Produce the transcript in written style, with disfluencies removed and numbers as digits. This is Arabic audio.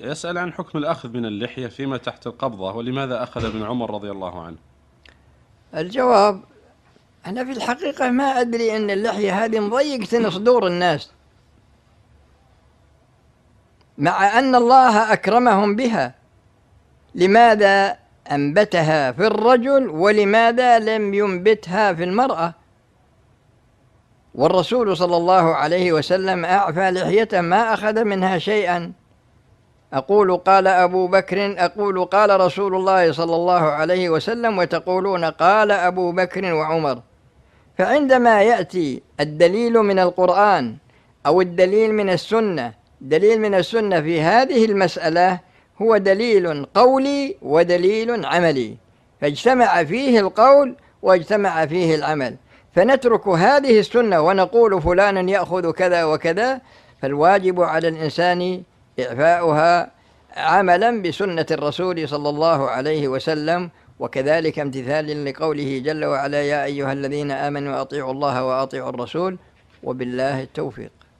يسأل عن حكم الأخذ من اللحية فيما تحت القبضة، ولماذا أخذ ابن عمر رضي الله عنه؟ الجواب: أنا في الحقيقة ما أدري أن اللحية هذه مضيقة صدور الناس، مع أن الله أكرمهم بها. لماذا أنبتها في الرجل ولماذا لم ينبتها في المرأة؟ والرسول صلى الله عليه وسلم أعفى لحيته ما أخذ منها شيئا. أقول قال أبو بكر، أقول قال رسول الله صلى الله عليه وسلم، وتقولون قال أبو بكر وعمر. فعندما يأتي الدليل من القرآن أو الدليل من السنة، دليل من السنة في هذه المسألة هو دليل قولي ودليل عملي، فاجتمع فيه القول واجتمع فيه العمل، فنترك هذه السنة ونقول فلان يأخذ كذا وكذا، فالواجب على الإنسان إعفاؤها عملا بسنة الرسول صلى الله عليه وسلم، وكذلك امتثالا لقوله جل وعلا: يا أيها الذين آمنوا أطيعوا الله وأطيعوا الرسول، وبالله التوفيق.